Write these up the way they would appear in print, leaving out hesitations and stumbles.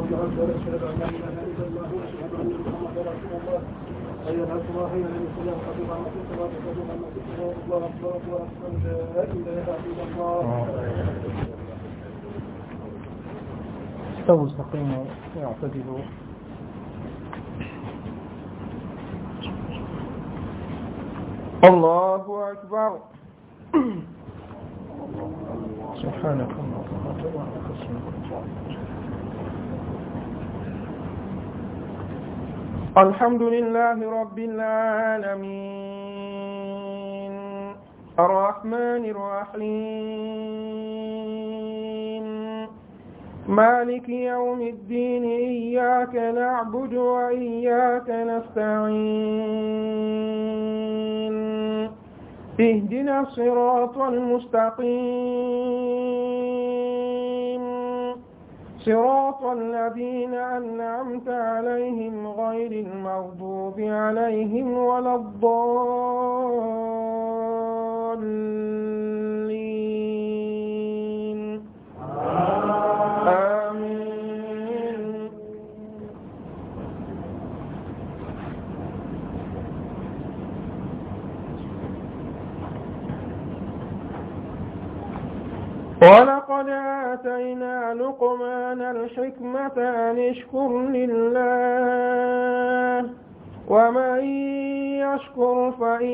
أشهد أن لا إله إلا الله وأشهد أن محمدا رسول الله. حي على الصلاة حي على الفلاح قد قامت الصلاة قد قامت الصلاة الله أكبر الله أكبر لا إله إلا الله. استووا استقيموا واعتدلوا. الله أكبر. سبحانك الحمد لله رب العالمين الرحمن الرحيم مالك يوم الدين إياك نعبد وإياك نستعين اهدنا الصراط المستقيم صراط الذين أنعمت عليهم غير المغضوب عليهم ولا الضالين آمين. ولقد آتينا لقمان الحكمة أن اشكر لله ومن يشكر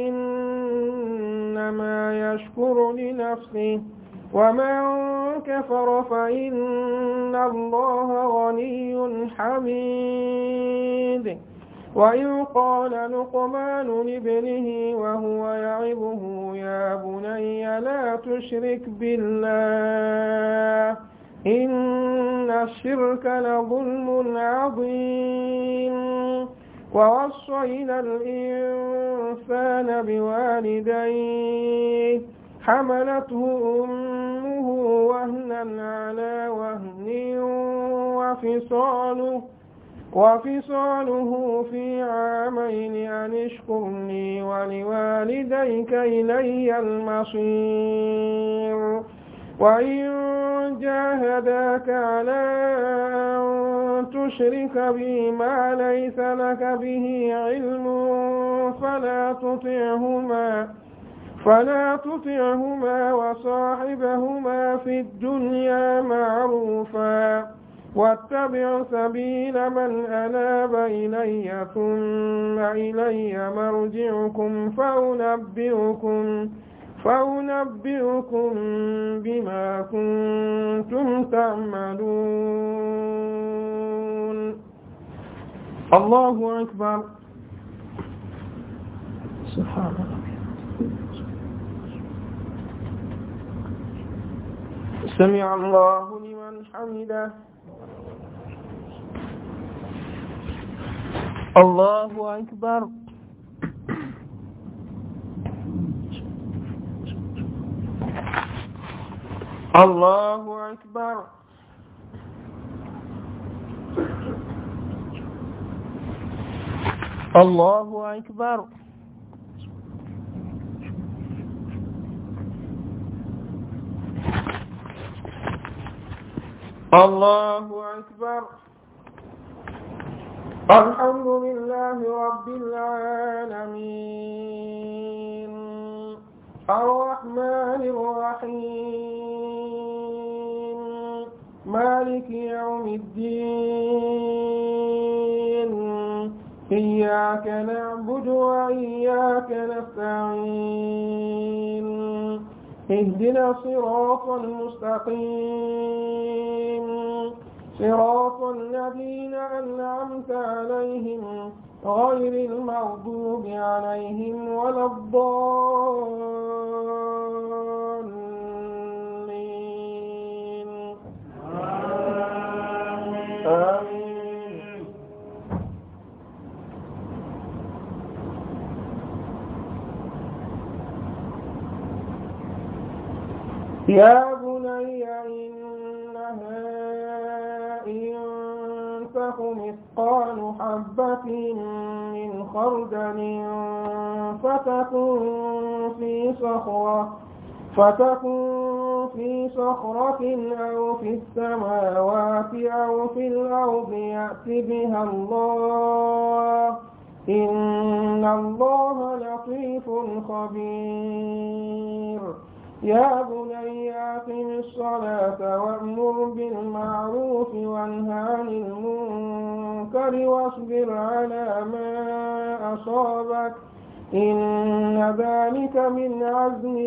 فإنما يشكر لنفسه ومن كفر فإن الله غني حميد. وإذ قال لقمان لابنه وهو يعظه يا بني لا تشرك بالله إن الشرك لظلم عظيم. ووصينا الإنسان بوالديه حملته أمه وهنا على وهن وفصاله في عامين أن اشكر لي ولوالديك إلي المصير. وإن جاهداك على أن تشرك بي ما ليس لك به علم فلا تطعهما وصاحبهما في الدنيا معروفا واتبع سبيل من أناب إلي ثم إلي مرجعكم فأنبئكم بما كنتم تعملون. الله أكبر. سبحان الله. سمع الله لمن حمده. الله أكبر. الله أكبر. الله أكبر. الله أكبر. الحمد لله رب العالمين الرحمن الرحيم مالك يوم الدين إياك نعبد وإياك نستعين اهدنا الصراط المستقيم صراط الذين أنعمت عليهم غير المغضوب عليهم ولا الضالين آمين. يا بني إنها إن تك مثقال حبة من خردل فتكن في صخرة أو في السماوات أو في الأرض يأت بها الله إن الله لطيف خبير يا بني أقم الصلاة وأمر بالمعروف وانه عن المنكر واصبر على ما أصابك إن ذلك من عزم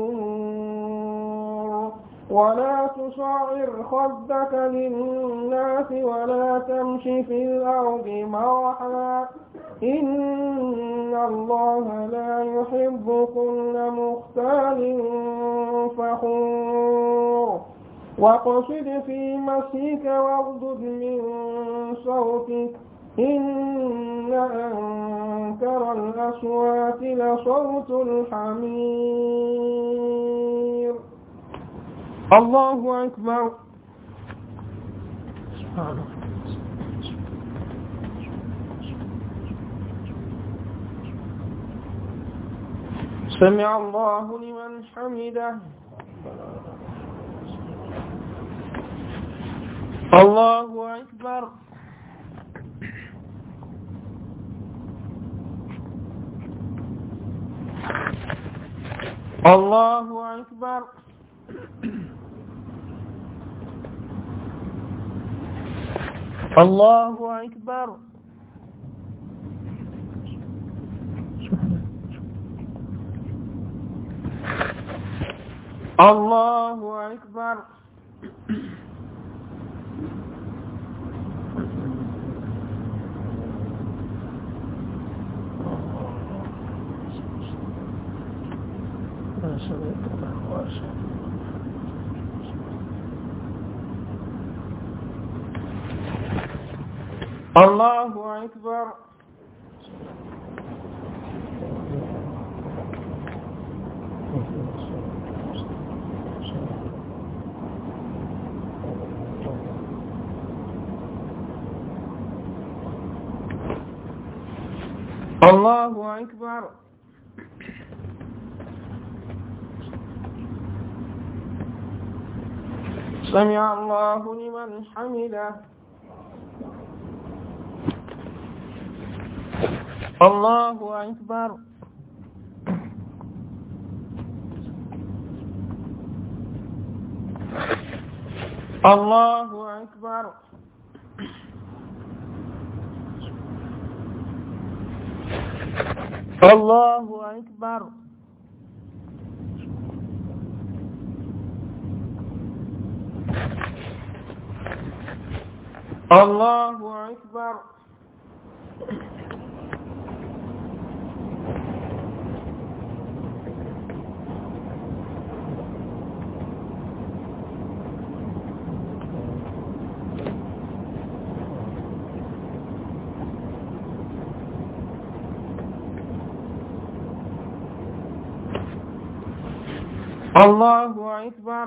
الأمور ولا تصعر خدك للناس ولا تمش في الأرض مرحا إن الله لا يحب كل مختال فخور واقصد في مشيك واغضض من صوتك إن أنكر الأصوات لصوت الحمير الله أكبر سبحانه سمع الله لمن حمده الله أكبر الله أكبر الله أكبر الله أكبر الله أكبر الله أكبر سمع الله لمن حمده الله أكبر الله أكبر الله أكبر الله أكبر الله أكبر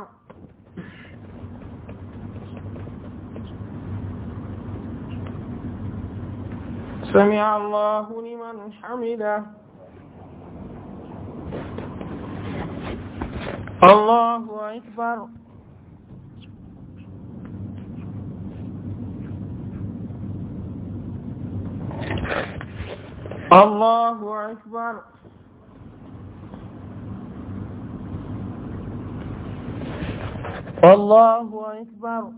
سمع الله لمن حمده الله أكبر الله أكبر الله أكبر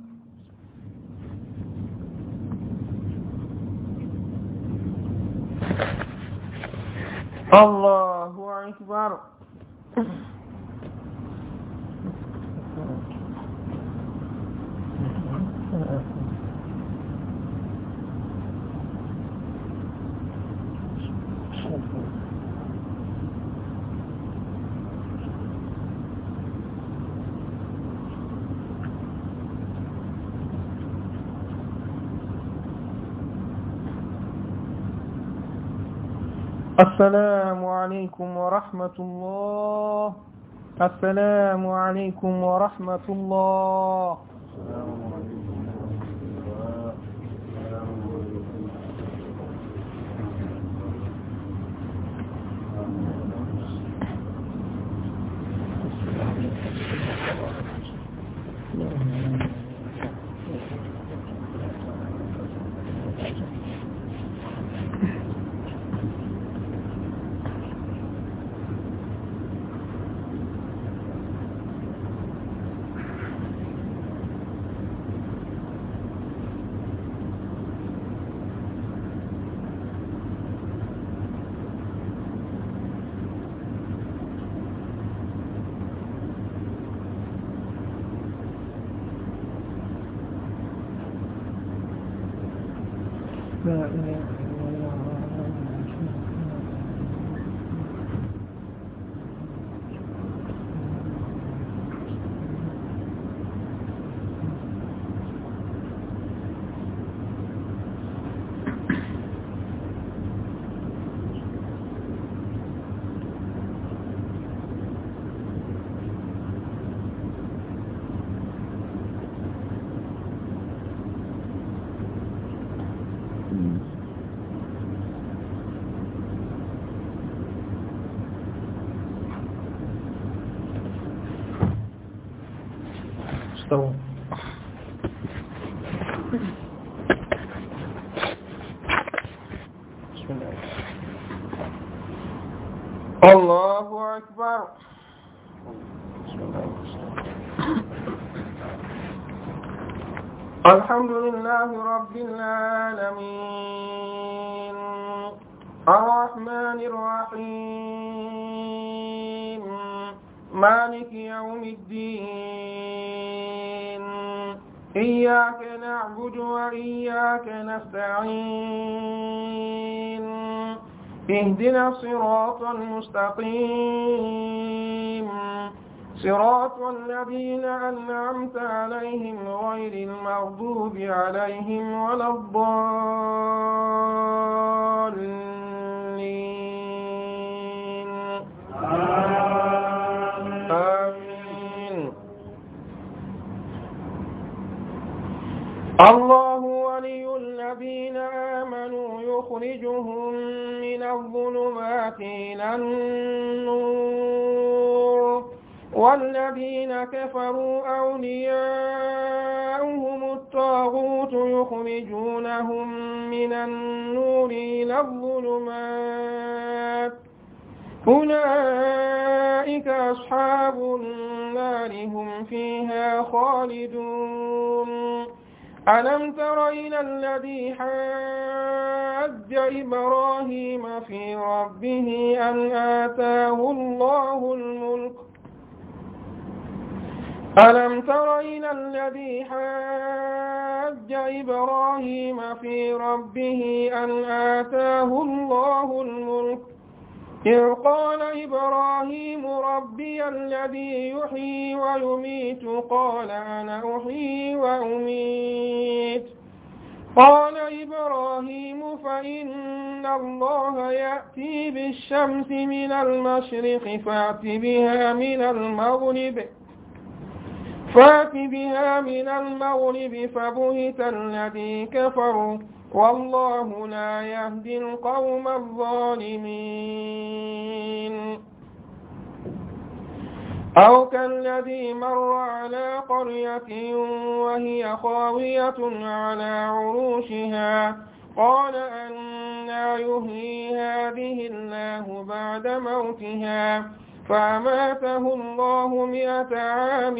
الله أكبر السلام عليكم ورحمة الله. السلام عليكم ورحمة الله. استووا. بسم الله. الله أكبر. بسم الله. الحمد لله رب العالمين الرحمن الرحيم مالك يوم الدين إياك نعبد وإياك نستعين اهدنا الصراط المستقيم صراط الذين أنعمت عليهم غير المغضوب عليهم ولا الضالين آمين. الله ولي الذين آمنوا يخرجهم من الظلمات إلى النور والذين كفروا أولياؤهم الطاغوت يخرجونهم من النور إلى الظلمات أولئك أصحاب النار هم فيها خالدون. ألم تر إلى الذي حاج إبراهيم في ربه أن آتاه الله الملك ألم تر إلى الذي حاج إبراهيم في ربه أن آتاه الله الملك إذ قال إبراهيم ربي الذي يحيي ويميت قال أنا أحيي وأميت قال إبراهيم فإن الله يأتي بالشمس من المشرق فأت بها من المغرب فبهت الذي كفر والله لا يهدي القوم الظالمين. أو كالذي مر على قرية وهي خاوية على عروشها قال أنى يحيي هذه الله بعد موتها فأماته الله 100 عام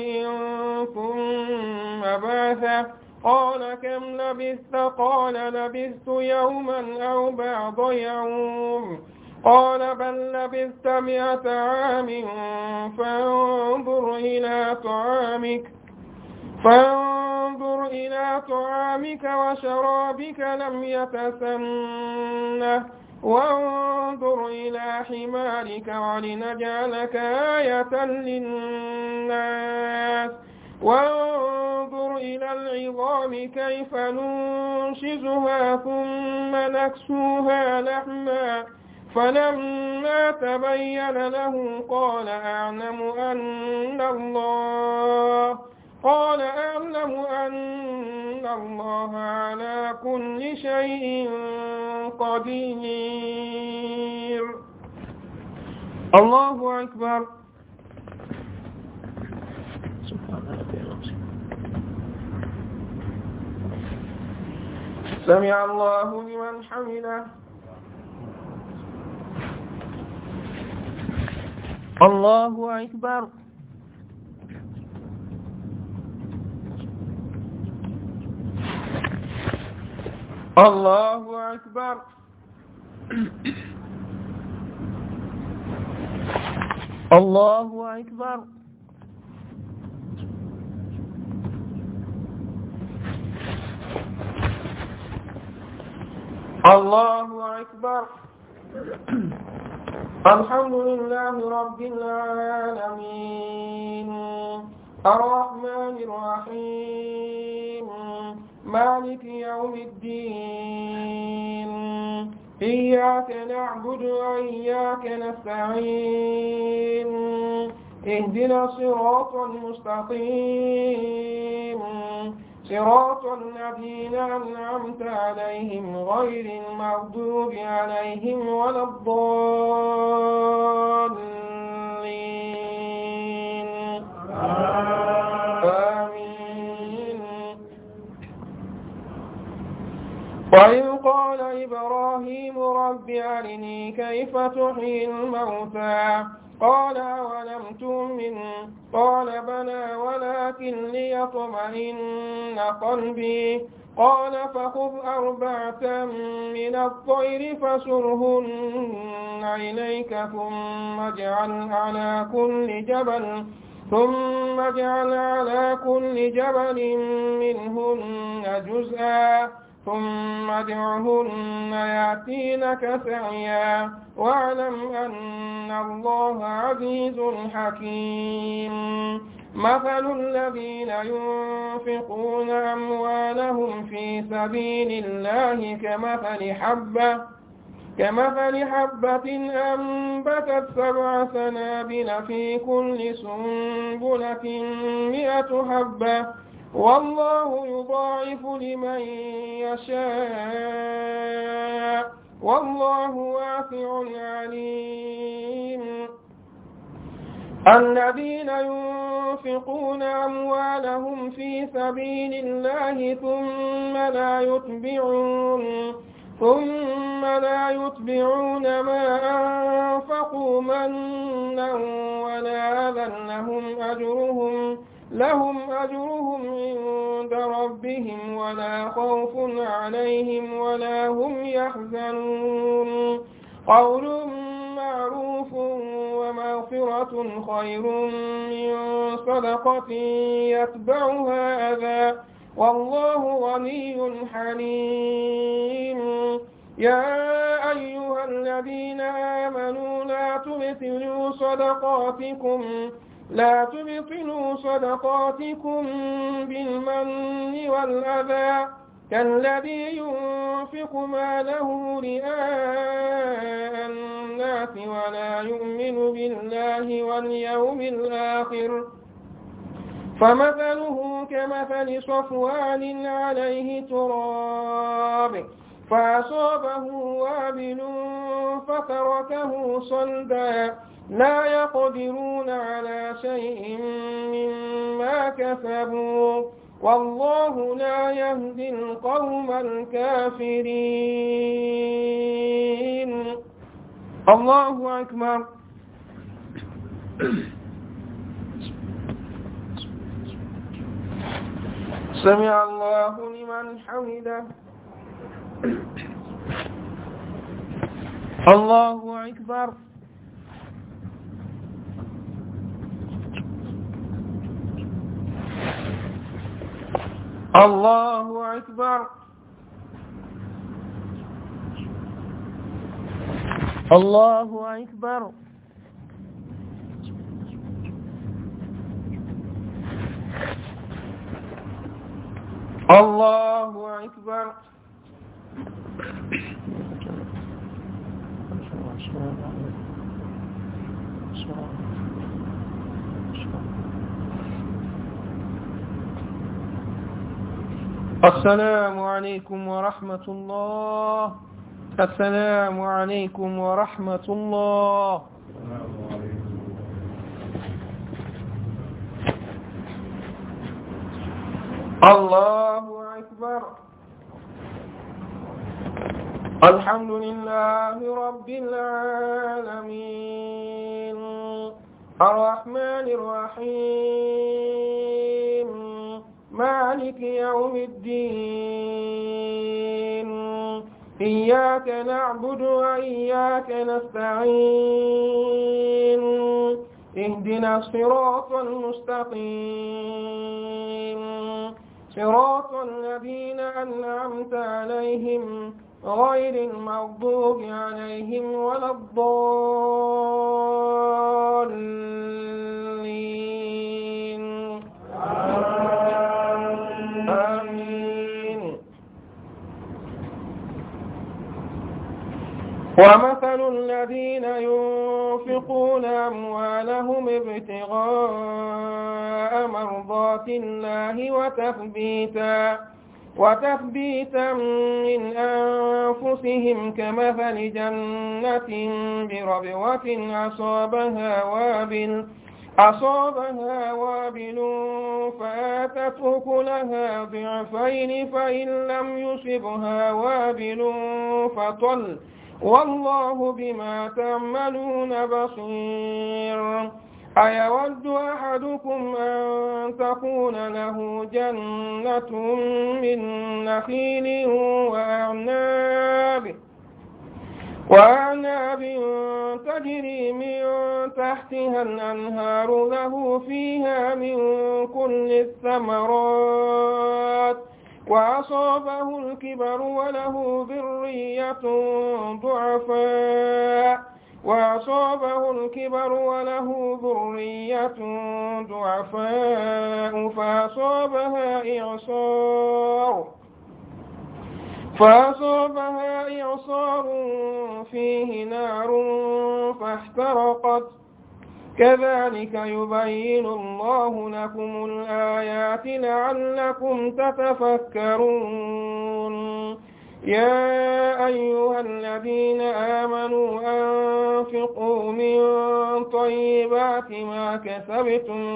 ثم بعثه قال كم لبثت قال لبثت يوما أو بعض يوم قال بل لبثت 100 عام فانظر إلى طعامك وشرابك لم يتسنه وانظر إلى حمارك ولنجعلك آية للناس وانظر إلى العظام كيف ننشزها ثم نكسوها لحما فلما تبين له قال أعلم أن الله على كل شيء قدير. الله أكبر. سمع الله لمن حمده. الله أكبر. الله أكبر. الله أكبر. الله أكبر. الحمد لله رب العالمين الرحمن الرحيم مالك يوم الدين إياك نعبد وإياك نستعين اهدنا الصراط المستقيم صراط الذين أنعمت عليهم غير المغضوب عليهم ولا الضالين آمين. وإذ قال إبراهيم رب أرني كيف تحيي الموتى قال أولم تؤمن قال بلى ولكن ليطمئن قلبي قال فخذ 4 من الطير فصرهن إليك ثم اجعل على كل جبل منهن جزءا ثم ادعهن يأتينك سعيا واعلم أن الله عزيز حكيم. مثل الذين ينفقون أموالهم في سبيل الله كمثل حبة أنبتت 7 سنابل في كل سنبلة 100 حبة والله يضاعف لمن يشاء والله واسع عليم. الذين ينفقون أموالهم في سبيل الله ثم لا يتبعون ما أنفقوا منا ولا أذى لهم أجرهم عند ربهم ولا خوف عليهم ولا هم يحزنون. قول معروف ومغفرة خير من صدقة يتبعها أذى والله غني حليم. يا أيها الذين آمنوا لا تبطلوا صدقاتكم بالمن والأذى كالذي ينفق ماله رئاء الناس ولا يؤمن بالله واليوم الآخر فمثله كمثل صفوان عليه تراب فأصابه وابل فتركه صلدا لا يقدرون على شيء مما كسبوا والله لا يهدي القوم الكافرين. الله أكبر. سمع الله لمن حمده. الله أكبر. الله أكبر. الله أكبر. الله أكبر. السلام عليكم ورحمة الله. السلام عليكم ورحمة الله. الله أكبر. الحمد لله رب العالمين الرحمن الرحيم مالك يوم الدين إياك نعبد وإياك نستعين اهدنا الصراط المستقيم صراط الذين أنعمت عليهم غير المغضوب عليهم ولا الضالين آمين. ومثل الذين ينفقون أموالهم ابتغاء مرضات الله وتثبيتا من أنفسهم كمثل جنة بربوة أصابها وابل فآتت أكلها ضعفين فإن لم يصبها وابل فطل والله بما تعملون بصير. أيود أحدكم أن تكون له جنة من نخيل وأعناب تجري من تحتها الأنهار له فيها من كل الثمرات وأصابه الكبر وله ذرية ضعفاء فأصابها إعصار فيه نار فاحترقت. كذلك يبين الله لكم الآيات لعلكم تتفكرون. يا أيها الذين آمنوا أنفقوا من طيبات ما كسبتم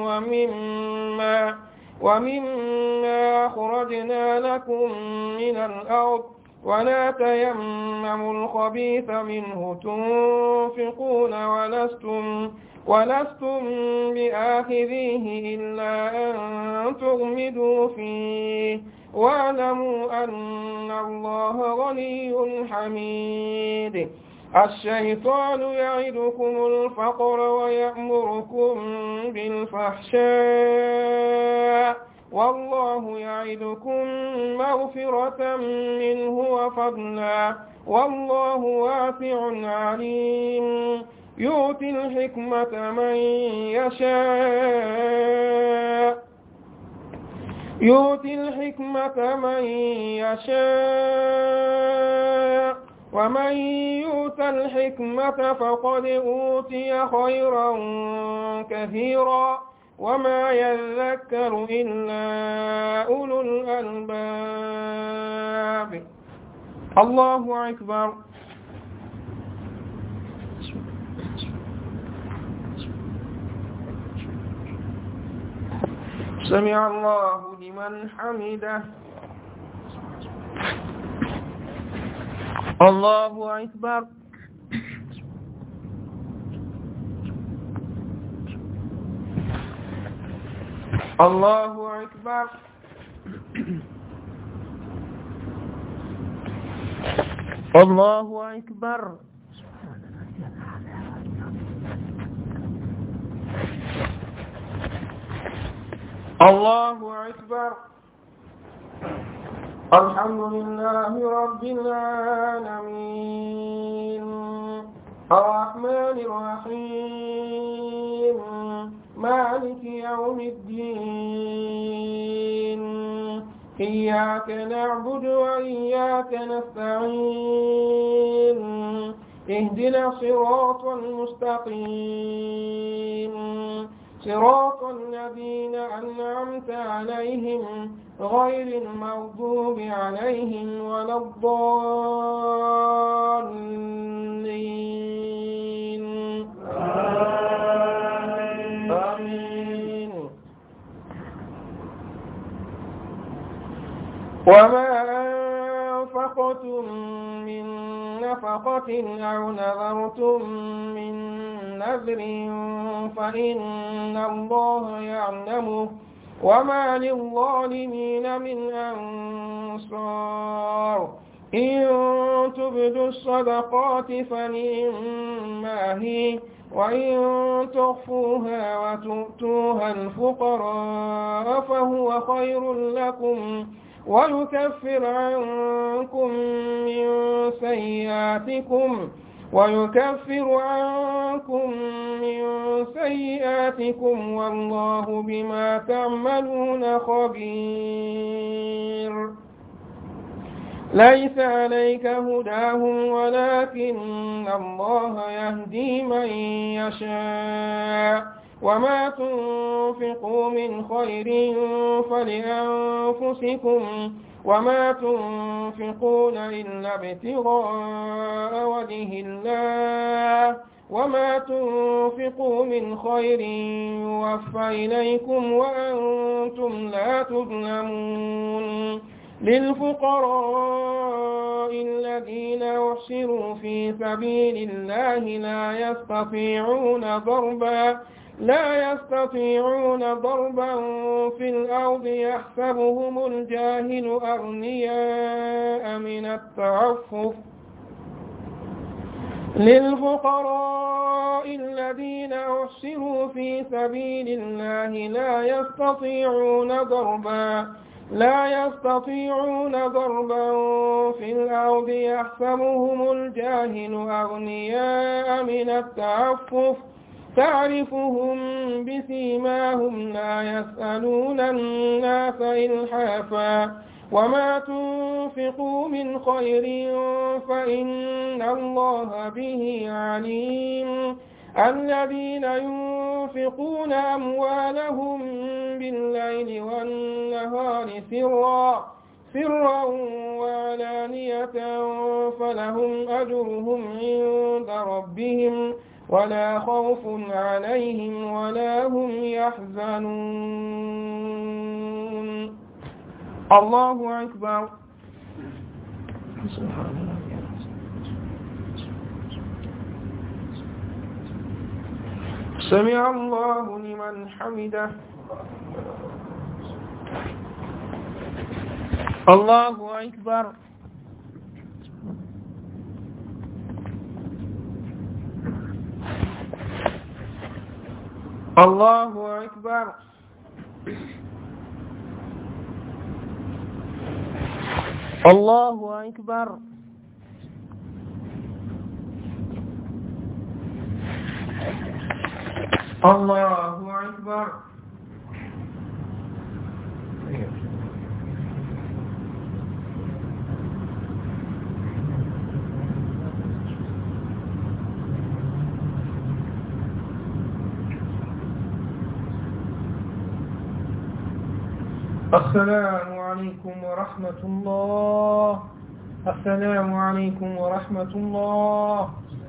ومما أخرجنا لكم من الأرض ولا تيمموا الخبيث منه تنفقون ولستم بآخذيه إلا أن تغمدوا فيه واعلموا أن الله غني حميد. الشيطان يعدكم الفقر ويأمركم بالفحشاء والله يعدكم مغفرة منه وفضلا والله واسع عليم. يؤتي الحكمة من يشاء ومن يؤت الحكمة فقد أوتي خيرا كثيرا وما يذكر إلا أولو الألباب. الله أكبر. سمع الله لمن حمده. الله أكبر. الله أكبر. الله أكبر. الله أكبر. الحمد لله رب العالمين الرحمن الرحيم مالك يوم الدين إياك نعبد وإياك نستعين اهدنا الصراط المستقيم صراط الذين أنعمت عليهم غير المغضوب عليهم ولا الضالين آمين. وما أنفقتم من نفقة أو نذرتم من نذر فإن الله يعلمه وما للظالمين من أنصار. إن تبدوا الصدقات فنعما هي وإن تخفوها وتؤتوها الفقراء فهو خير لكم ويكفر عنكم من سيئاتكم والله بما تعملون خبير. ليس عليك هداهم ولكن الله يهدي من يشاء وما تنفقوا من خير فلأنفسكم وما تنفقون إلا ابتغاء وجه الله وما تنفقوا من خير يوفى إليكم وأنتم لا تظلمون. للفقراء الذين أحصروا في سبيل الله لا يستطيعون ضربا في الأرض يحسبهم الجاهل أغنياء من التعفف. للفقراء الذين أحصروا في سبيل الله لا يستطيعون ضربا في الأرض يحسبهم الجاهل أغنياء من التعفف تعرفهم بسيماهم لا يسألون الناس إلحافا وما تنفقوا من خير فإن الله به عليم. الذين ينفقون أموالهم بالليل والنهار سرا وعلانية فلهم أجرهم عند ربهم ولا خوف عليهم ولا هم يحزنون. الله أكبر. سمع الله لمن حمده. الله أكبر. الله أكبر. الله أكبر. الله أكبر. السلام عليكم ورحمة الله. السلام عليكم ورحمة الله.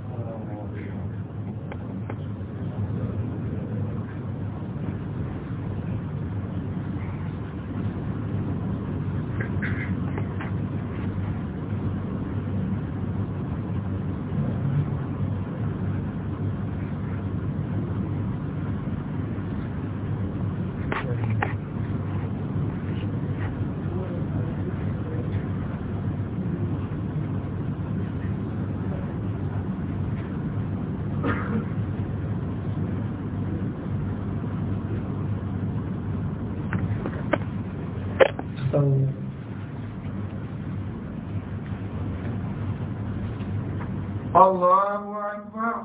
الله أكبر.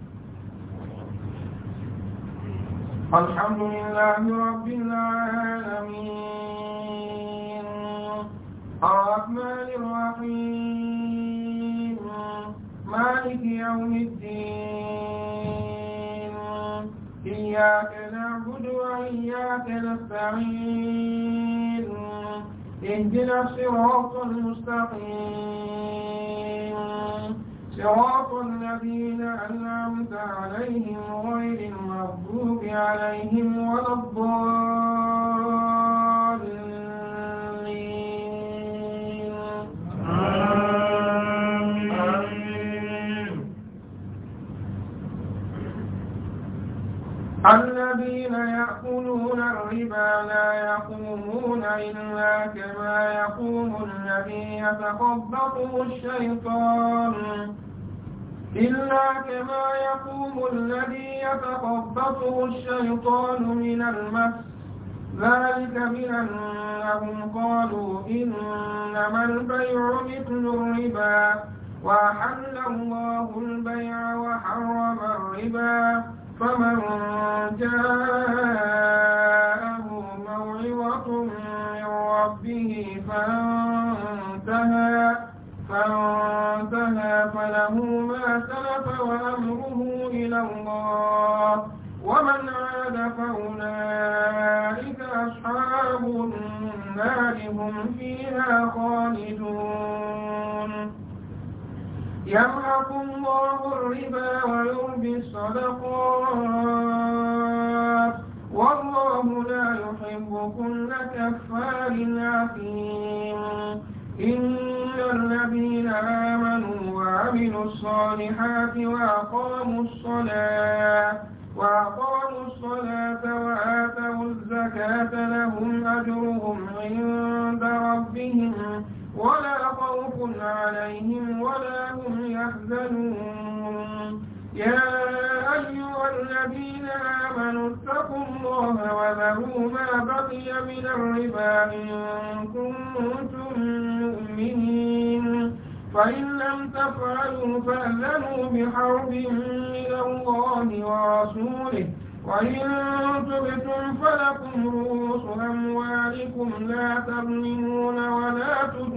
الحمد لله رب العالمين الرحمن الرحيم مالك يوم الدين إياك نعبد وإياك نستعين اهدنا الصراط المستقيم صراط الذين أنعمت عليهم غير المغضوب عليهم ولا الضالين. آمين. الذين يأكلون الربا لا يقومون إلا كما يقوم الذي يتخبطه الشيطان من المس ذلك بأنهم قالوا إنما البيع مثل الربا وأحل الله البيع وحرم الربا فمن جاءه موعظة من ربه فانتهى فله ما سلف وأمره إلى الله ومن عاد فأولئك أصحاب النار هم فيها خالدون يمحق الله الربا ويربي الصدقات والله لا يحب كل كفار أثيم إن الذين آمنوا وعملوا الصالحات وأقاموا الصلاة وآتوا الزكاة لهم أجرهم عند ربهم ولا خوف عليهم ولا هم يحزنون يا أيها الذين آمنوا اتقوا الله وذروا ما بقي من الربا إن كنتم مؤمنين فإن لم تفعلوا فأذنوا بحرب من الله ورسوله وإن تبتم فلكم رؤوس أموالكم لا تظلمون ولا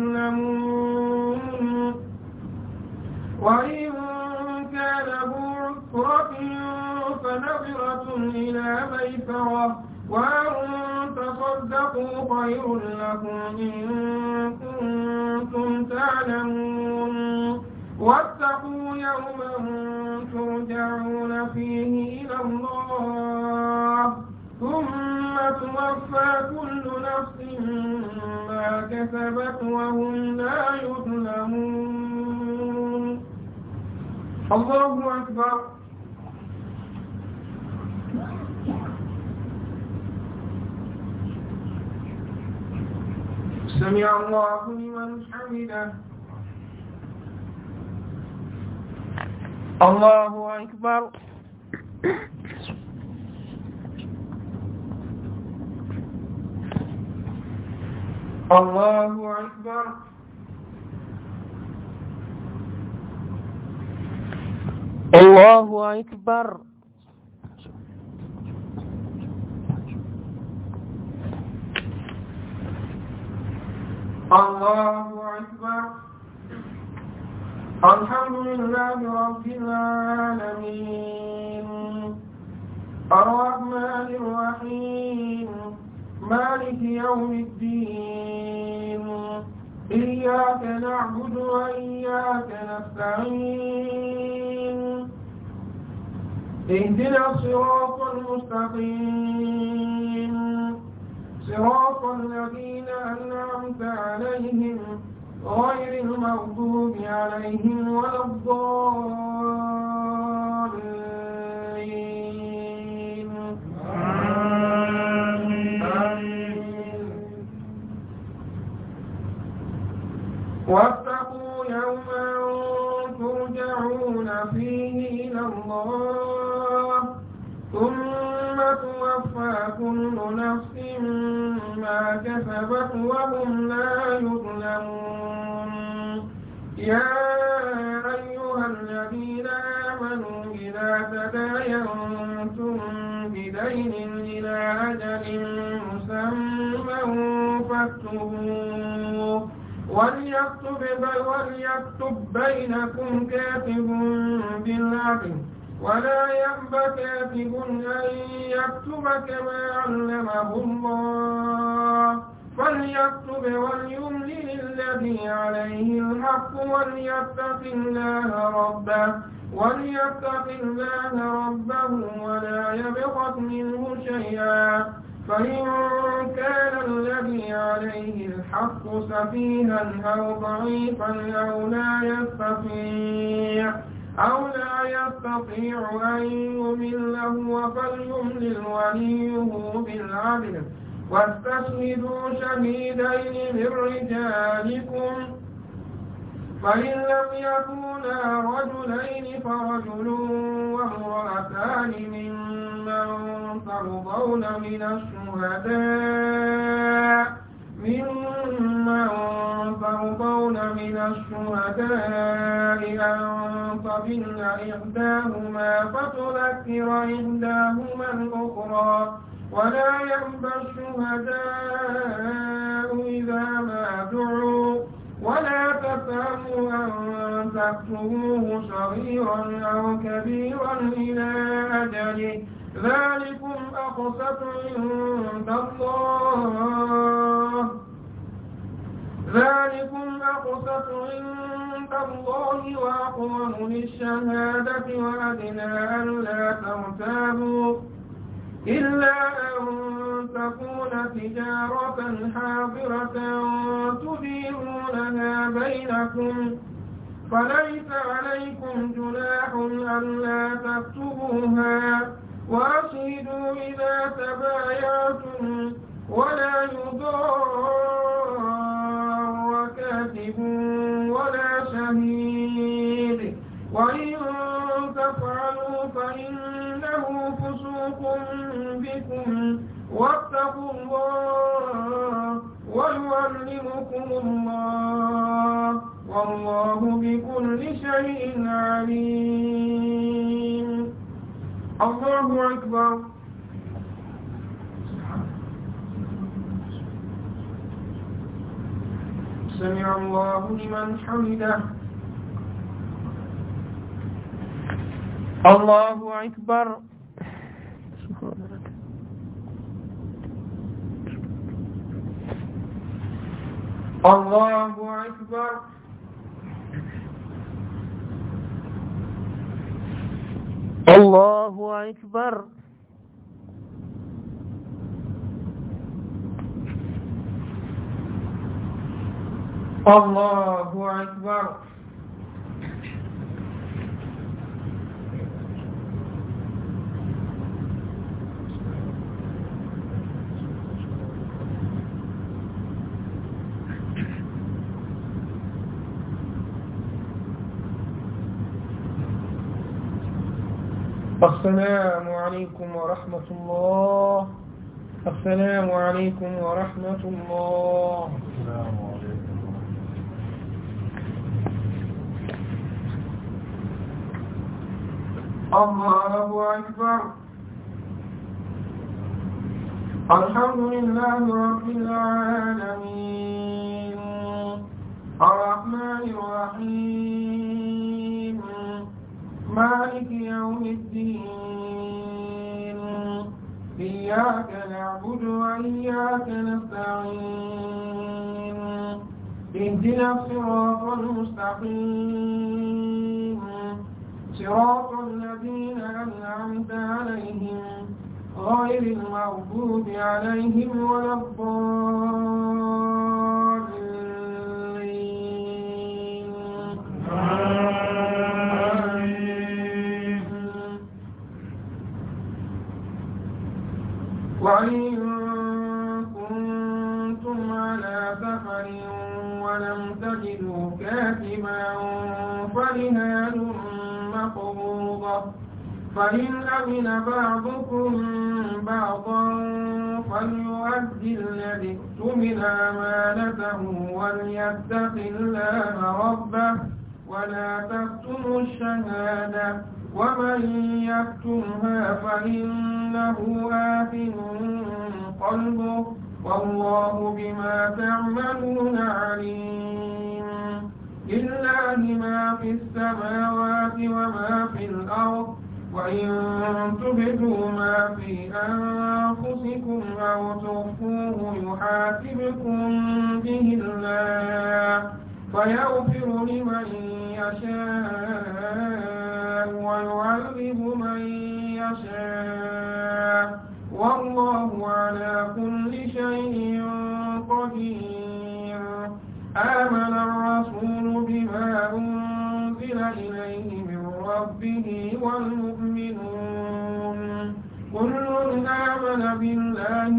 تظلمون وإن كان ذو عسرة فنظرة إلى ميسرة وأن تصدقوا خير لكم إن كنتم تعلمون واتقوا يوما ترجعون فيه إلى الله ثم توفى كل نفس ما كسبت وهم لا يظلمون الله أكبر سمع الله لمن حمده الله أكبر الله أكبر الله أكبر الله أكبر الحمد لله رب العالمين الرحمن الرحيم مالك يوم الدين إياك نعبد وإياك نستعين اهدنا الصراط المستقيم صراط الذين أنعمت عليهم غير المغضوب عليهم ولا الضالين آمين واتقوا يوما ترجعون فيه إلى الله ثم توفى كل نفس ما كسبت وهم لا يظلمون يا أيها الذين آمنوا إذا تداينتم بدين إلى أجل مسمى فاكتبوه وليكتب بينكم كاتب بالعدل ولا يأب كاتب أن يكتب كما علمه الله فليكتب وليملل الذي عليه الحق وليتق الله ربه ولا يبخس منه شيئا فإن كان الذي عليه الحق سفيها أو ضعيفا أو لا يستطيع أن يمله فليملل وليه بالعدل واستشهدوا شهيدين من رجالكم فإن لم يكونا رجلين فرجل وامرأتان ممن ترضون من الشهداء شهداء ممن ترضون من الشهداء أن تضل إحداهما فتذكر إحداهما الأخرى ولا يأبى الشهداء إذا ما دعوا ولا تسأموا أن تكتبوه صغيرا أو كبيرا إلى أجله ذلكم أقسط عند الله وأقوم للشهادة وأدنى ألا ترتابوا إلا أن تكون تجارة حاضرة تديرونها بينكم فليس عليكم جناح ألا تكتبوها وأشهدوا إذا تبايعتم ولا يضار كاتب ولا شهيد وإن تفعلوا فإنه فسوق بكم واتقوا الله ويعلمكم الله والله بكل شيء عليم. الله أكبر. سمع الله لمن حمده. الله أكبر. الله أكبر. الله أكبر. الله أكبر. السلام عليكم ورحمة الله. السلام عليكم ورحمة الله. السلام عليكم. الله أكبر. الحمد لله رب العالمين الرحمن الرحيم مالك يوم الدين إياك نعبد وإياك نستعين اهدنا الصراط المستقيم صراط الذين أنعمت عليهم غير المغضوب عليهم ولا الضالين. وإن كنتم على سفر ولم تجدوا كاتبا فرهان مقبوضة فإن أمن بعضكم بعضا فليؤدي الذي اؤتمن أمانته وليتق الله ربه ولا تكتموا الشهادة ومن يكتمها فإنه آثم قلبه والله بما تعملون عليم. لله ما في السماوات وما في الأرض وإن تبدوا ما في أنفسكم أو تخفوه يحاسبكم به الله فيغفر لمن يشاء ويعذب من يشاء والله على كل شيء قدير. آمن الرسول بما أنزل إليه من ربه والمؤمنون كل آمن بالله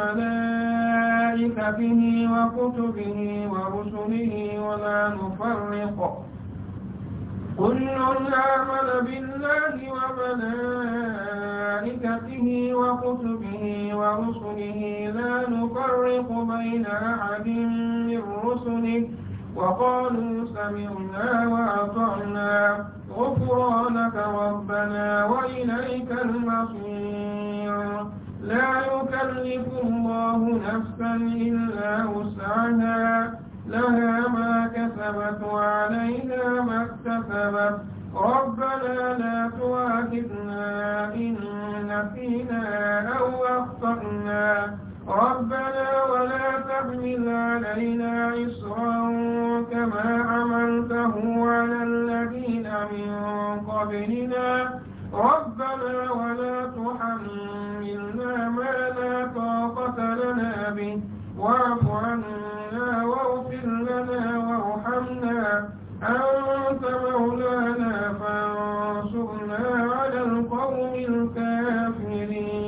وملائكته وكتبه ورسله ولا نفرق كل آمن بالله وملائكته وملائكته وكتبه ورسله لا نفرق بين أحد من رسله وقالوا سمعنا وأطعنا غفرانك ربنا وإليك المصير لا يكلف الله نفسا إلا وسعها لها ما كسبت وعليها ما اكتسبت ربنا لا تؤاخذنا إن نسينا أو أخطأنا ربنا ولا تحمل علينا إصرا كما حملته على الذين من قبلنا ربنا ولا تحملنا ما لا طاقة لنا به واعف عنا واغفر لنا وارحمنا أنت مولانا فانصرنا على القوم الكافرين.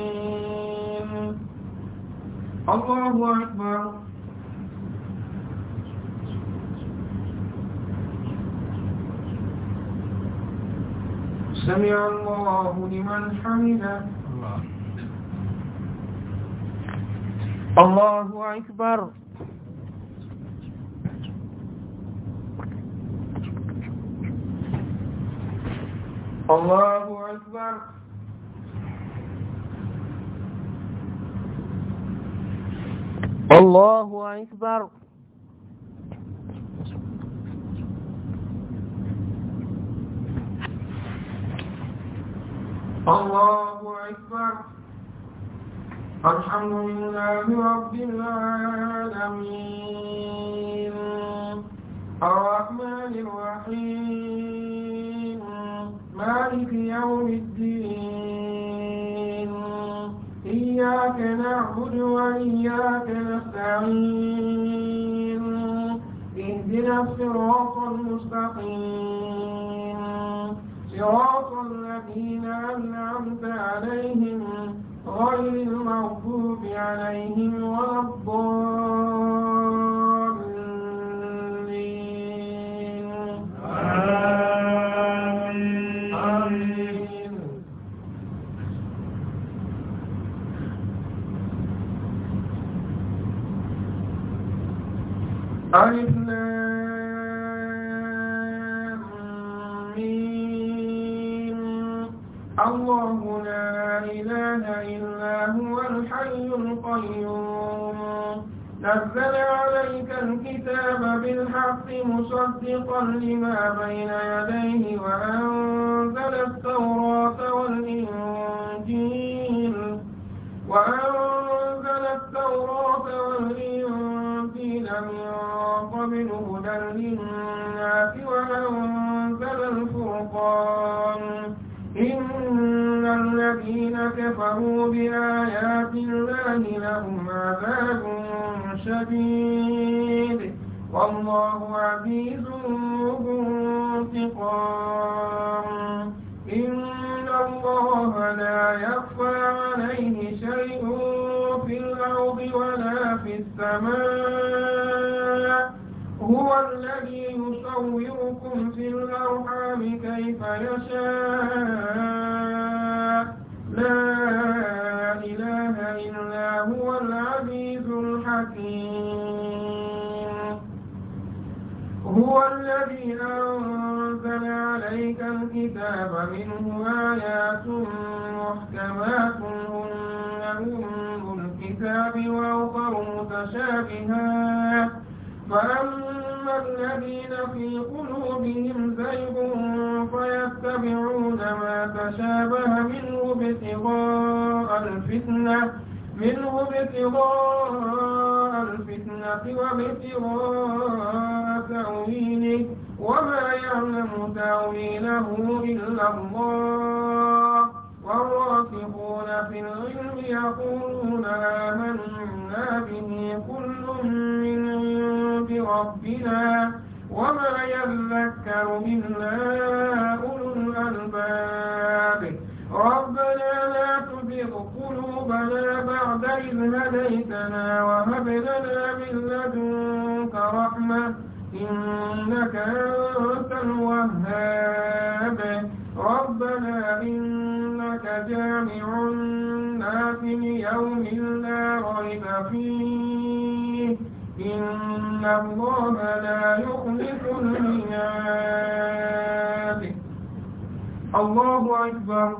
الله أكبر. سمع الله لمن حمده. الله أكبر. الله أكبر. الله أكبر. الله أكبر. الحمد لله رب العالمين الرحمن الرحيم مالك يوم الدين إياك نعبد وإياك نستعين اهدنا الصراط المستقيم صراط الذين أنعمت عليهم غير المغضوب عليهم ولا الضالين آمين. ألف لام ميم الله لا إله إلا هو الحي القيوم نزل عليك الكتاب بالحق مصدقا لما بين يديه وأنزل التوراة والإنجيل من قبل هدى للناس وأنزل الفرقان إن الذين كفروا بآيات الله لهم عذاب شديد والله عزيز ذو انتقام إن الله لا يخفى عليه شيء في الأرض ولا في السماء هو الذي يصوركم في الأرحام كيف يشاء لا إله إلا هو العزيز الحكيم هو الذي أنزل عليك الكتاب منه آيات محكمات هن أم الكتاب وأخر متشابهات فأما الذين في قلوبهم زيغ فيتبعون ما تشابه منه ابتغاء الفتنة وابتغاء تأويله وما يعلم تأويله إلا الله والراسخون في العلم يقولون آمنا به كل من عند ربنا وما يذكر إلا أولو الألباب ربنا لا تزغ قلوبنا بعد إذ هديتنا وهب لنا من لدنك رحمة إنك أنت الوهاب ربنا إنك جامع الناس ليوم لا ريب فيه إن الله لا يخلف الميعاد. الله أكبر.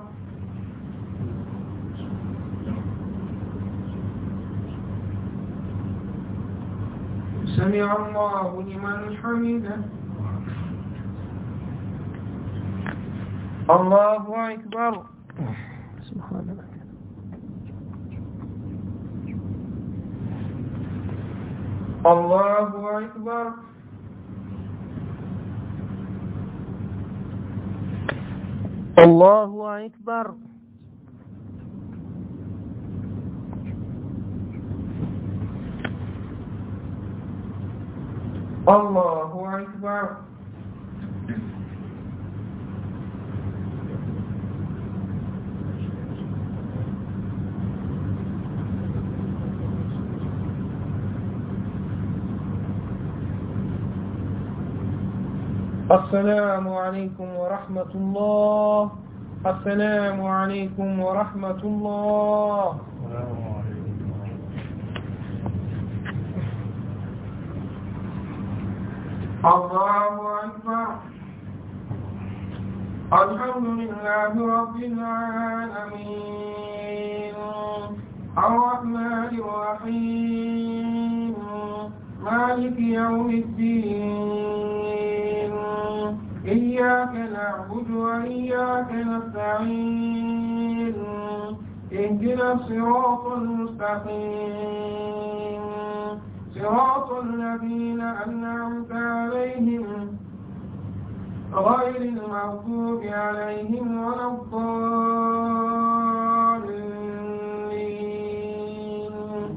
سمع الله لمن حمده. الله أكبر. سبحان الله. الله أكبر. الله أكبر. الله أكبر. السلام عليكم ورحمة الله. السلام عليكم ورحمة الله. الله أكبر. الحمد لله رب العالمين الرحمن الرحيم مالك يوم الدين إياك نعبد وإياك نستعين اهدنا الصراط المستقيم صراط الذين أنعمت عليهم غير المغضوب عليهم ولا الضالين.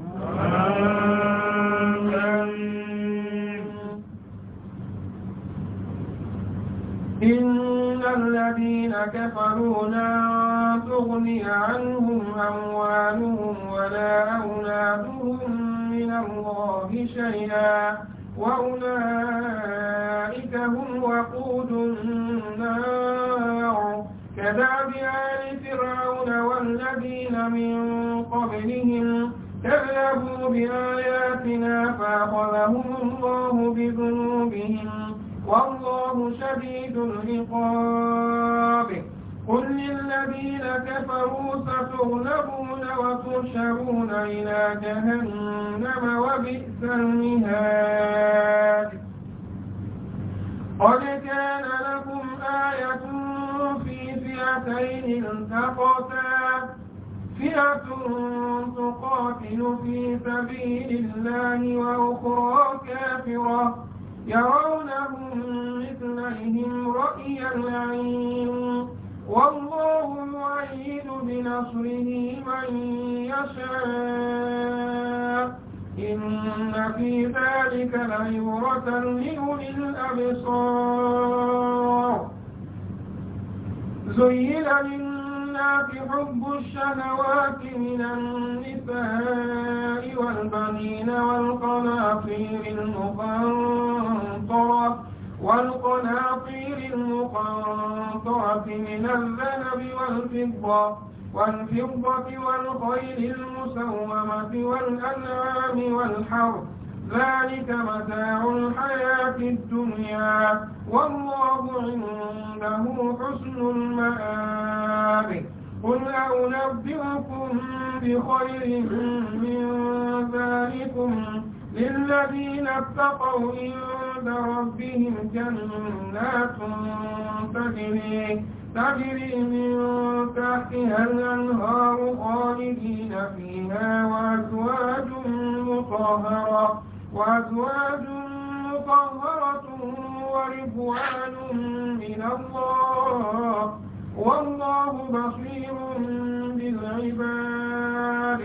إن الذين كفروا لن تغني عنهم أموالهم ولا أولادهم من الله شيئا وأولئك هم وقود النار كدأب آل فرعون والذين من قبلهم كذبوا بآياتنا فأخذهم الله بذنوبهم والله شديد العقاب. قل للذين كفروا ستغلبون وتحشرون إلى جهنم وبئس المهاد. قد كان لكم آية في فئتين التقتا فئة تقاتل في سبيل الله وأخرى كافرة يرونهم مثليهم رأي العين والله يؤيد بنصره من يشاء إن في ذلك لعبرة لأولي الأبصار. زين للناس حب الشهوات من النساء والبنين والقناطير المقنطرة من الذهب والفضة والخيل المسومة والأنعام والحرث ذلك متاع الحياة الدنيا والله عنده حسن المآب. قل أنبئكم بخير من ذلكم للذين اتقوا عند ربهم جنات تجري من تحتها الأنهار خالدين فيها وأزواج مطهرة ورضوان من الله والله بصير بالعباد.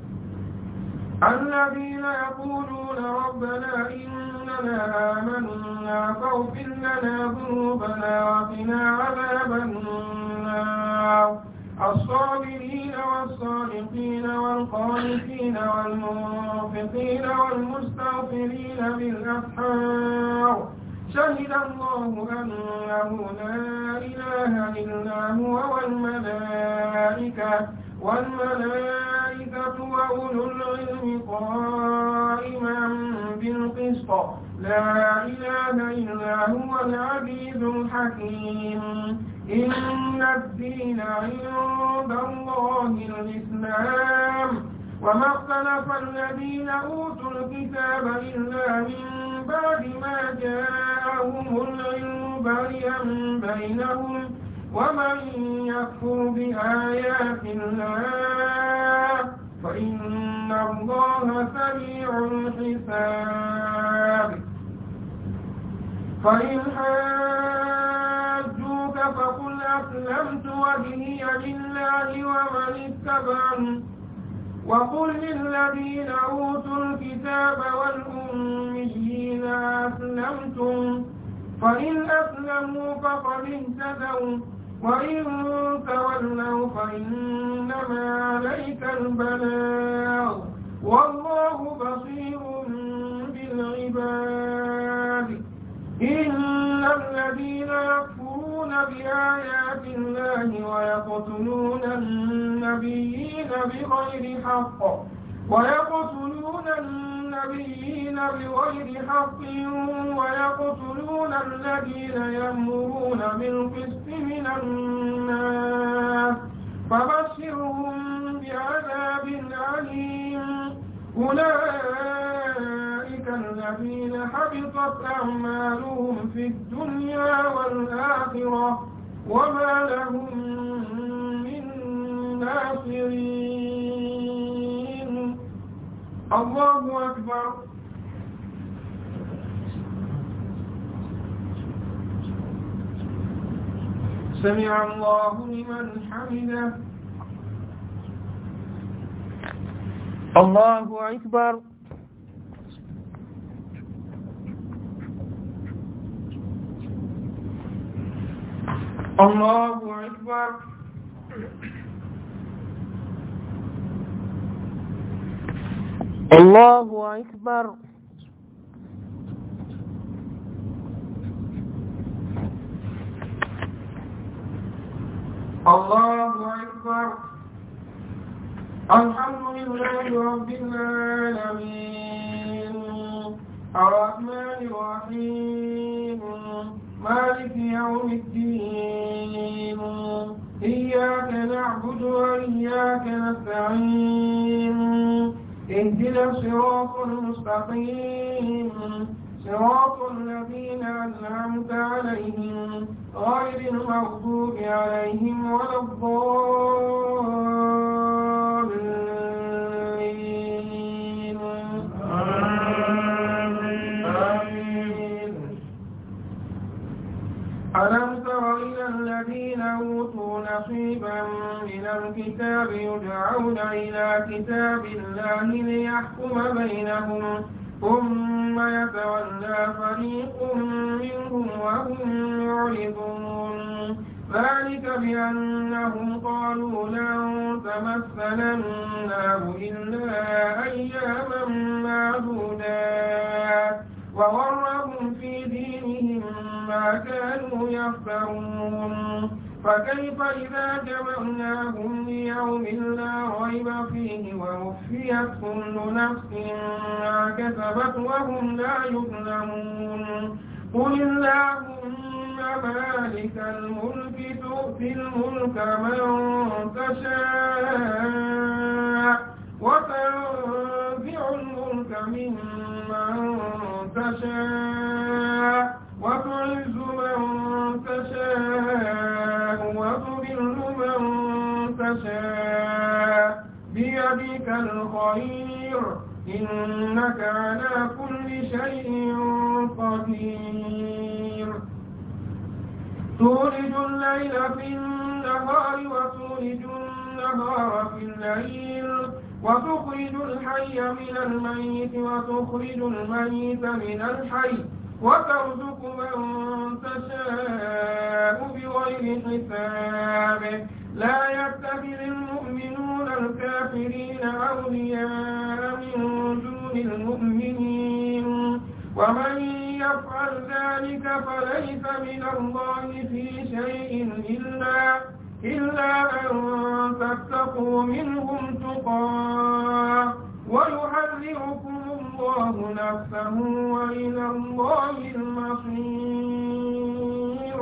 الذين يقولون ربنا إننا آمنا فاغفر لنا ذنوبنا وقنا عذاب النار. الصابرين والصادقين والقانتين والمنفقين والمستغفرين بالأسحار شهد الله أنه لا إله إلا هو والملائكة وأولو العلم قائما بالقسط لا إله إلا هو العزيز الحكيم إن الدين عند الله الإسلام وما اختلف الذين أوتوا الكتاب إلا من بعد ما جاءهم العلم بغيا بينهم ومن يكفر بآيات الله فإن الله سريع الحساب فإن حاجوك فقل أسلمت وجهي لله ومن اتبعني وقل للذين أوتوا الكتاب والأميين أسلمتم فإن أسلموا فقد اهتدوا وإن تولوا فإنما عليك البلاغ والله بصير بالعباد إن الذين يكفرون بآيات الله ويقتلون النبيين بغير حق ويقتلون الذين يأمرون بالقسط من الناس فبشرهم بعذاب أليم أولئك الذين حبطت أعمالهم في الدنيا والآخرة وما لهم من ناصرين الله أكبر سمع الله لمن حمده الله أكبر الله أكبر الله أكبر الله أكبر الحمد لله رب العالمين الرحمن الرحيم مالك يوم الدين إياك نعبد وإياك نستعين اهدنا الصراط المستقيم صراط الذين أنعمت عليهم غير المغضوب عليهم ولا الضالين آمين ألم تر إلى الذين أوتوا نصيبا من الكتاب يدعون إلى كتاب الله ليحكم بينهم ثم يتولى فريق منهم وهم معرضون ذلك بأنهم قالوا لن تمسنا النار إلا أياما معدودات وغرهم في دينهم ما كانوا يفترون فكيف إذا جمعناهم ليوم لا ريب فيه ووفيت كل نفس ما كسبت وهم لا يظلمون قل اللهم مالك الملك تؤتي الملك من تشاء وتنزع الملك ممن تشاء وتعز من تشاء وتذل من تشاء بيدك الخير إنك على كل شيء قدير تولج الليل في النهار وتولج النهار في الليل وتخرج الحي من الميت وتخرج الميت من الحي وترزق من تشاء بغير حساب لا يتخذ المؤمنون الكافرين أولياء من دون المؤمنين ومن يفعل ذلك فليس من الله في شيء إلا أن تتقوا منهم تقاه ويحذركم الله نفسه وإلى الله المصير.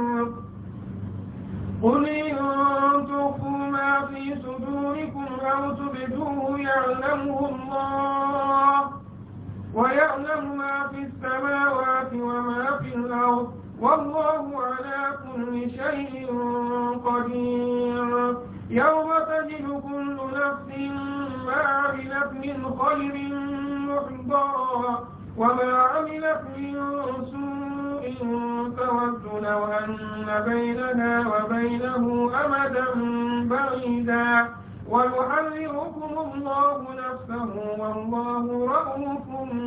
قل إن تخفوا ما في صدوركم أو تبدوه يعلمه الله ويعلم ما في السماوات وما في الأرض والله على كل شيء قدير. يوم تجد كل نفس ما عملت من خير محضرا وما عملت من سوء تود لو أن بينها وبينه أمدا بعيدا ويحذركم الله نفسه والله رؤوف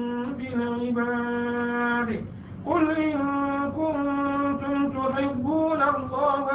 بالعباد. قل إن كنتم تحبون الله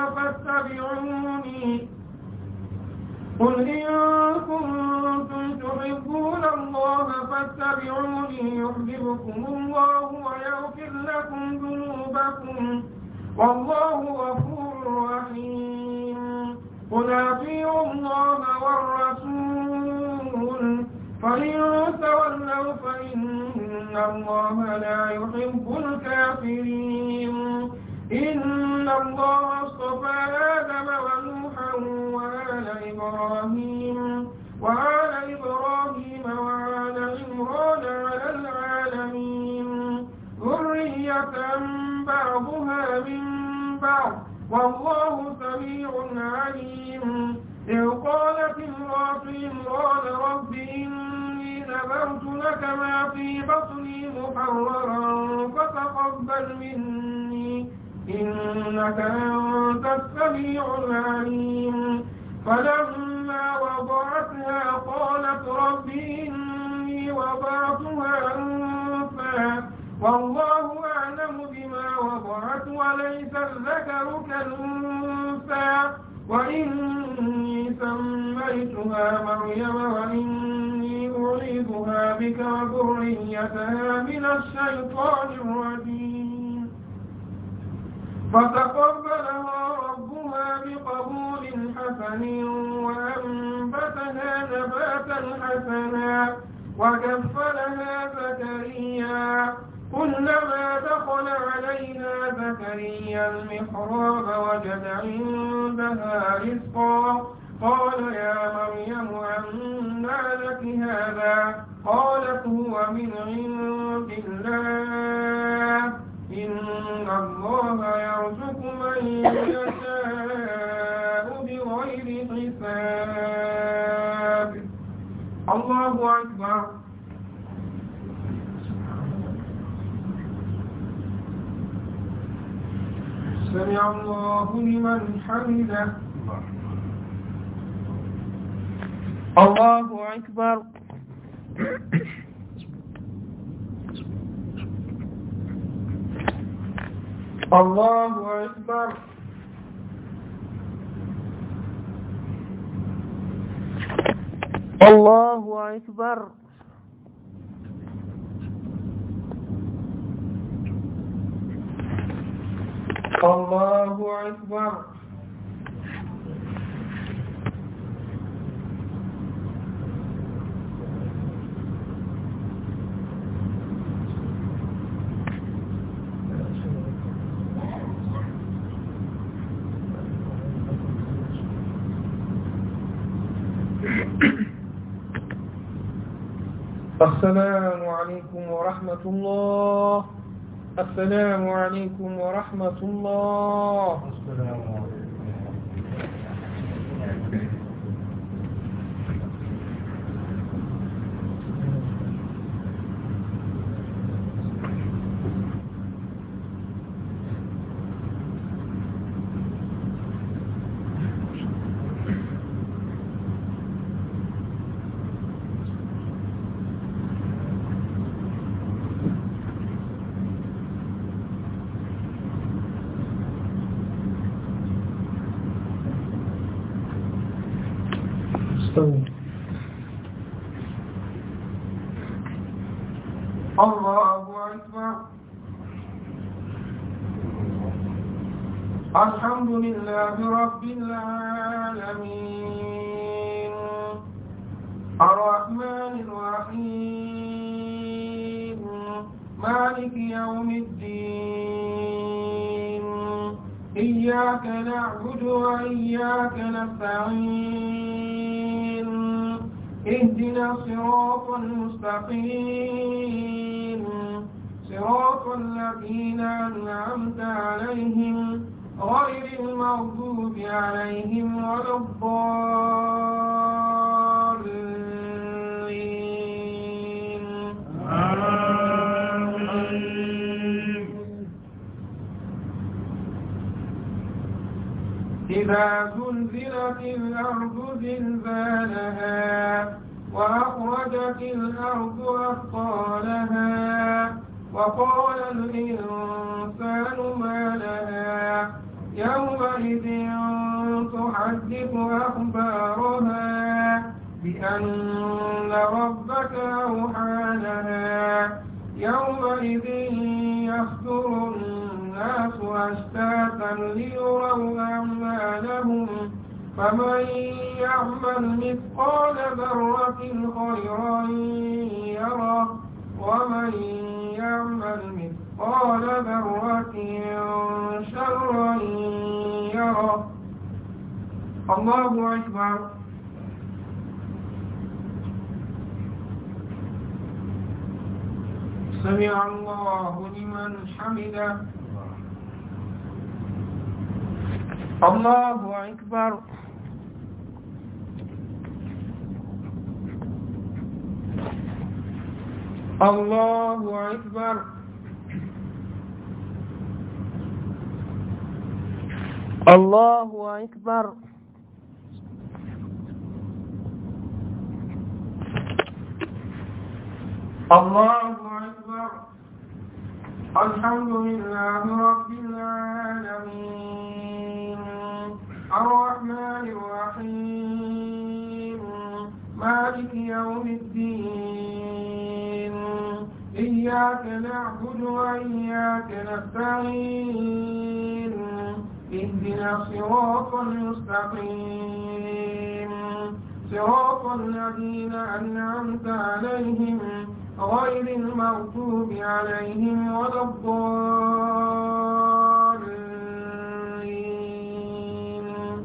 فاتبعوني يحببكم الله ويغفر لكم ذنوبكم والله غفور رحيم. قل أطيعوا الله والرسول فإن تولوا فإن الله لا يحب الكافرين. إن الله اصطفى آدم ونوحا وآل إبراهيم وآل عمران على العالمين ذرية بعضها من بعض والله سميع عليم. إذ قالت امرأة عمران رب إني نذرت لك ما في بطني محررا فتقبل مني إنك أنت السميع العليم. فلما وضعتها قالت رب إني وضعتها أنثى والله أعلم بما وضعت وليس الذكر كالأنثى وإني سميتها مريم وإني أعيذها بك وذريتها من الشيطان الرجيم. فتقبلها ربها بقبول حسن وأنبتها نباتا حسنا وكفلها زكريا كلما دخل عليها زكريا المحراب وجد عندها رزقا قال يا مريم أنى لك هذا قالت هو من عند الله إن الله يرزق من يشاء بغير حساب. الله أكبر. سمع الله لمن حمده. الله أكبر. الله أكبر. الله أكبر. الله أكبر. السلام عليكم ورحمة الله. السلام عليكم ورحمة الله. السلام عليكم. الله أكبر. الحمد لله رب العالمين الرحمن الرحيم مالك يوم الدين إياك نعبد وإياك نستعين اهدنا الصراط المستقيم صراط الذين أنعمت عليهم غير المغضوب عليهم ولا الضالين آمين. إذا زلزلت الأرض زلزالها وأخرجت الأرض أثقالها وقال الإنسان ما لها يومئذ تحدث أخبارها بأن ربك أوحى لها يومئذ يصدر الناس أشتاتا ليروا أعمالهم فمن يعمل مثقال ذرة خيرا يره ومن يعمل مثقال ذرة شرا يره. الله أكبر. سمع الله لمن حمده. الله أكبر. الله أكبر. الله أكبر. الله أكبر. الحمد لله رب العالمين الرحمن الرحيم مالك يوم الدين إياك نعبد وإياك نستعين اهدنا الصراط المستقيم صراط الذين أنعمت عليهم غير المغضوب عليهم ولا الضالين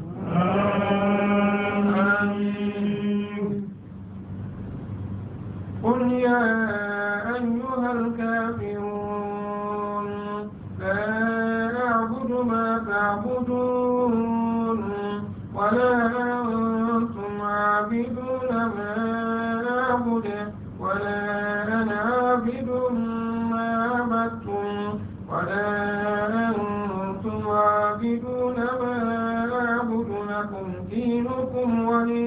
آمين. قل يا أيها الكافرون لا أعبد ما تعبدون ولا أنتم عابدون ما أعبد ولا أنا عابد ما عبدتم ولا أنتم عابدون ما أعبد لكم دينكم ولي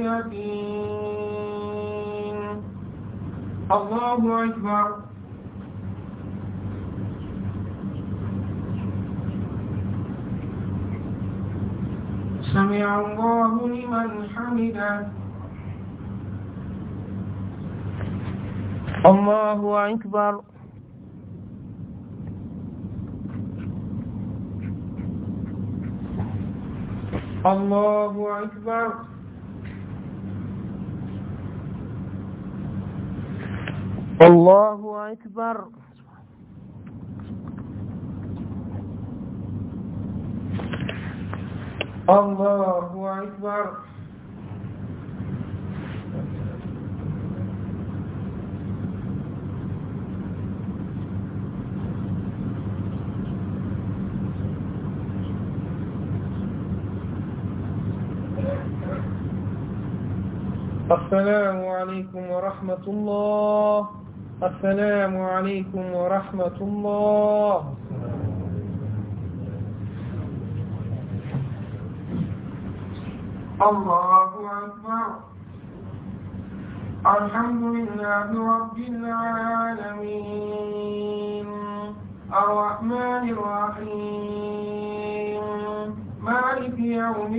دين. الله أكبر. سمع الله لمن حمده. الله أكبر. الله أكبر. الله أكبر. الله أكبر. السلام عليكم ورحمة الله. السلام عليكم ورحمة الله. الله أكبر. الحمد لله رب العالمين الرحمن الرحيم مالك يوم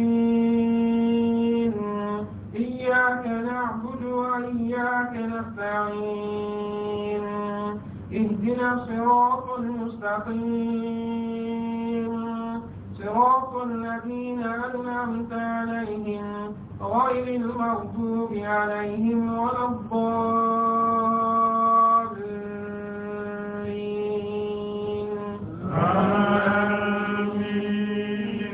الدين إياك نعبد وإياك نستعين اهدنا الصراط المستقيم صراط الذين أنعمت عليهم غير المغضوب عليهم ولا الضالين. آمين.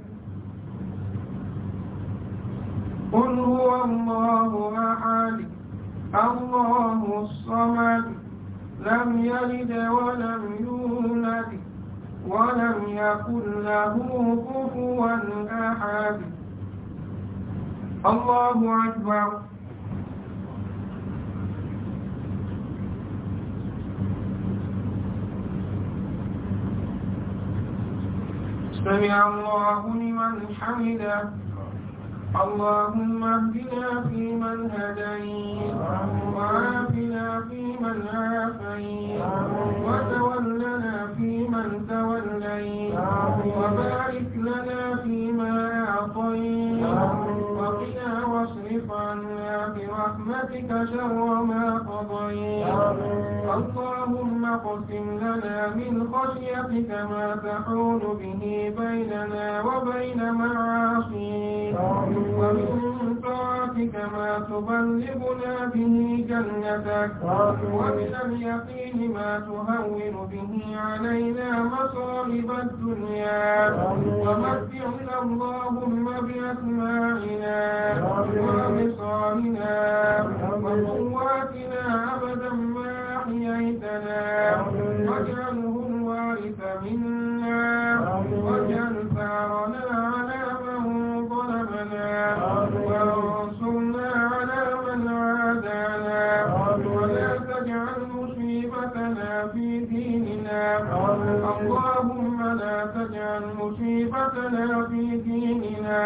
قل هو الله أحد الله الصمد لم يلد ولم يولد ولم يكن له كفوا أحد. الله أكبر. سمع الله لمن حمده. اللهم اهدنا فيمن هديت وعافنا فيمن عافيت وتولنا فيمن توليت وبارك لنا فيما أعطيت وقنا واصرف عنا برحمتك شر ما قضيت. اللهم اقسم لنا من خشيتك ما تحول به بيننا وبين معاصيك ومن طاعتك ما تبلغنا به جنتك ومن اليقين ما تهون به علينا مصائب الدنيا ومتعنا اللهم بأسماعنا وأبصارنا وقواتنا أبدا ما أحييتنا واجعله الوارث منا واجعل ثارنا على من ظلمنا وانصرنا على من عادانا ولا تجعل مصيبتنا في ديننا. اللهم لا تجعل مصيبتنا في ديننا.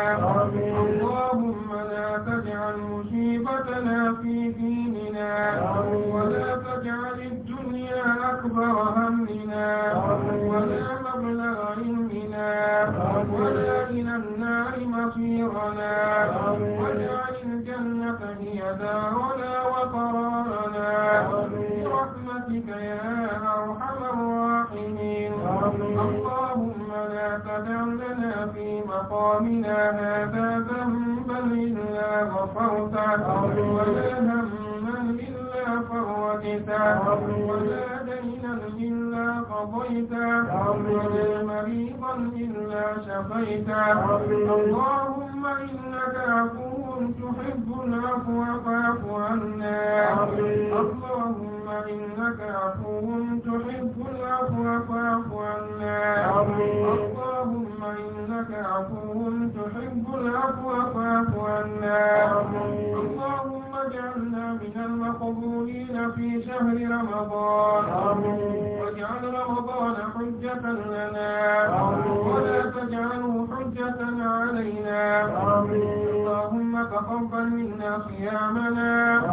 اللهم لا تجعل مصيبتنا في ديننا ولا تجعل الدنيا أكبر همنا ولا مبلغ علمنا ولا إلى النار مصيرنا واجعل الجنة هي دارنا وقرارنا برحمتك يا أرحم الراحمين. اللهم لا تدع لنا في مقامنا هذا ذنبا إلا غفرته ولا هما إلا فرجته ولا دينا إلا قضيته ولا مريضا إلا شفيته. اللهم إنك عفو تحب العفو فاعف عنا. اللهم إنك عفو تحب العفو فاعف عنا. اللهم إنك عفو تحب العفو فاعف عنا. اللهم اجعلنا من المقبولين في شهر رمضان واجعل رمضان حجة لنا ولا تجعله حجة علينا. اللهم تقبل منا صيامنا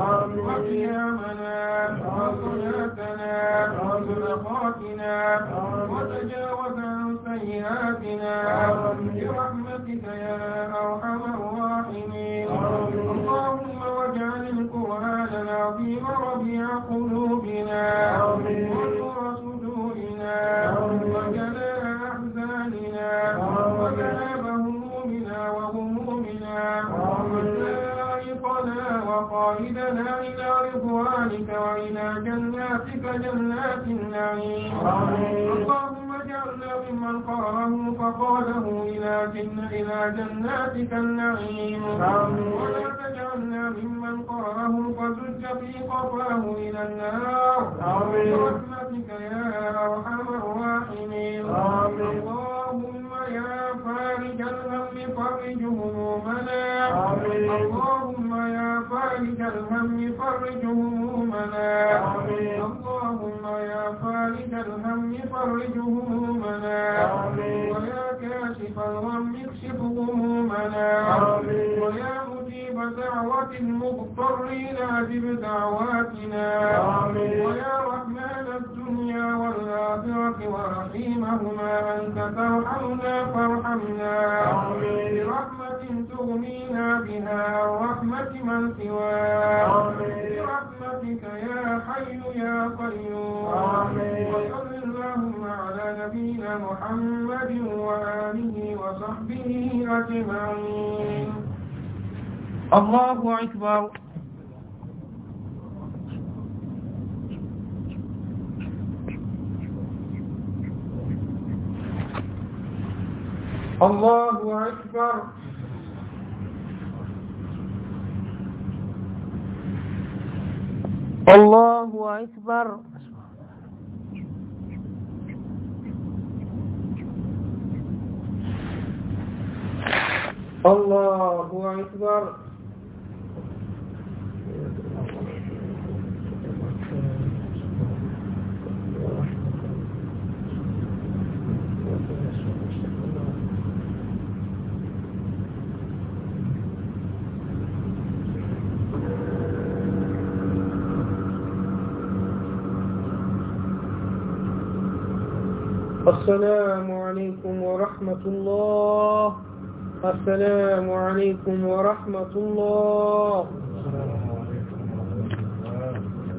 وقيامنا وصلاتنا وصدقاتنا وتجاوز عن سيئاتنا برحمتك يا أرحم الراحمين. اللهم واجعل القرآن العظيم ربيع قلوبنا ونور صدورنا وجلاء أحزاننا وذهاب همومنا وغمومنا وسائقنا وقائدنا إلى رضوانك وإلى جناتك جنات النعيم. اللهم اجعلنا ممن قرأه فقاده إلى جناتك النعيم ولا تجعلنا ممن قرأه فزج في قفاه إلى النار برحمتك يا أرحم الراحمين. اللهم يا فارج الهم فرج همومنا. اللهم يا فارج الهم فرج همومنا. اللهم يا فارج الهم فرج همومنا ويا كاشف الغم اكشف همومنا ويا مجيب دعوة المضطرين أجب دعواتنا ويا رحمن الدنيا والآخرة ورحيمهما أنت ترحمنا فارحمنا برحمة تغنينا بها رحمة من سواك برحمتك يا حي يا قيوم. وصل اللهم على نبينا محمد وآله وصحبه أجمعين. الله أكبر. الله أكبر. الله أكبر. الله أكبر. السلام عليكم ورحمة الله. السلام عليكم ورحمة الله.